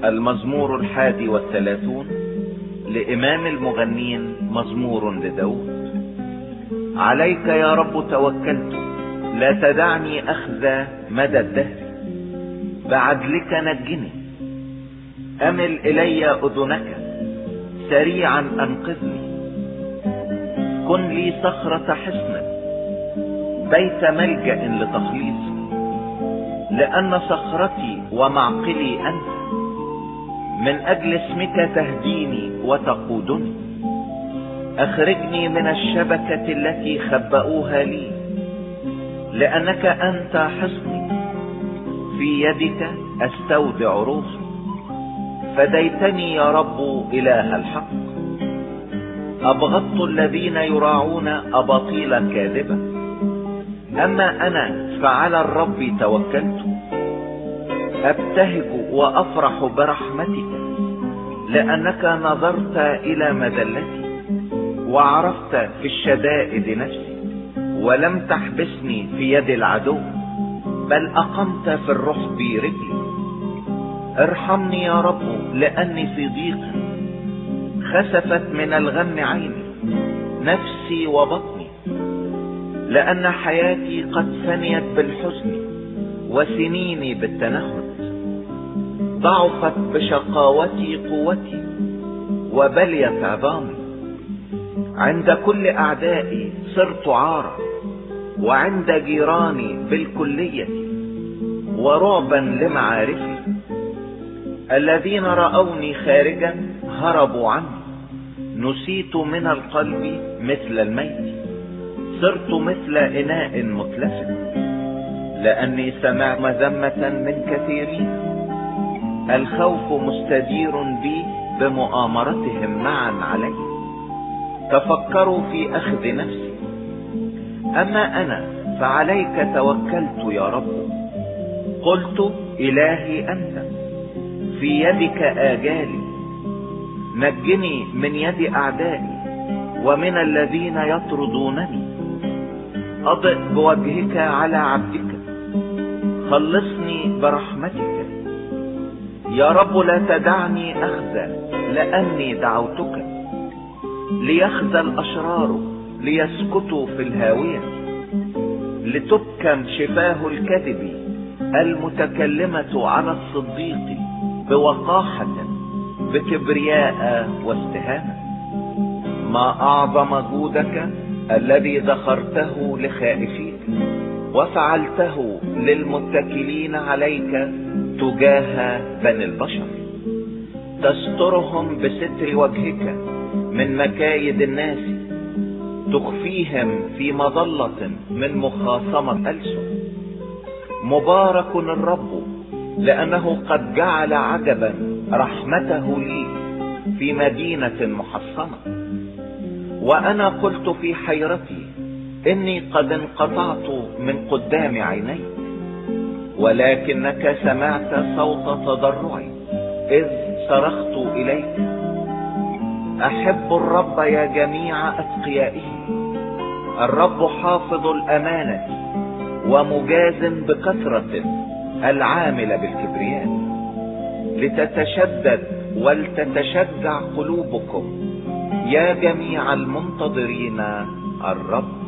المزمور 31 لإمام المغنين، مزمور لداود. عليك يا رب توكلت، لا تدعني أخزى مدى الدهر، بعدلك نجني. أمل إلي أذنك، سريعا أنقذني. كن لي صخرة حصن، بيت ملجأ لتخليصي، لأن صخرتي ومعقلي أنت. من أجل اسمك تهديني وتقودني، أخرجني من الشبكة التي خبأوها لي، لأنك أنت حصني، في يدك أستودع روحي. فديتني يا رب إله الحق، أبغضت الذين يراعون أباطيل كاذبة. أما أنا فعلى الرب توكلت، أبتهج وأفرح برحمتك، لأنك نظرت إلى مذلتي وعرفت في الشدائد نفسي، ولم تحبسني في يد العدو، بل أقمت في الرحب رجلي. ارحمني يا رب لأني في ضيق، خسفت من الغم عيني نفسي وبطني، لأن حياتي قد فنيت بالحزن وسنيني بالتنهد. ضعفت بشقاوتي قوتي وبليت عظامي. عند كل أعدائي صرت عارا، وعند جيراني بالكلية ورعبا لمعارفي. الذين رأوني خارجا هربوا عني، نسيت من القلب مثل الميت، صرت مثل إناء متلف، لأني سمعت مذمة من كثيرين. الخوف مستدير بي بمؤامرتهم معا علي، تفكروا في أخذ نفسي. أما أنا فعليك توكلت يا رب، قلت إلهي أنت، في يدك آجالي. نجني من يد أعدائي ومن الذين يطردونني. أضئ بوجهك على عبدك، خلصني برحمتك. يا رب لا تدعني أخزى، لأني دعوتك. ليخزى الأشرار ليسكتوا في الهاوية، لتبكم شفاه الكذب المتكلمة على الصديق بوقاحة بكبرياء واستهانة. ما أعظم جودك الذي ذخرته لخائفيك، وفعلته للمتكلين عليك تجاه بني البشر. تسترهم بستر وجهك من مكايد الناس، تخفيهم في مظلة من مخاصمة ألسن. مبارك الرب، لأنه قد جعل عجبا رحمته لي في مدينة محصنة. وأنا قلت في حيرتي إني قد انقطعت من قدام عيني، ولكنك سمعت صوت تضرعي إذ صرخت إليك. أحب الرب يا جميع أتقيائه، الرب حافظ الأمانة ومجاز بكثرة العامل بالكبرياء. لتتشدد ولتتشجع قلوبكم يا جميع المنتظرين الرب.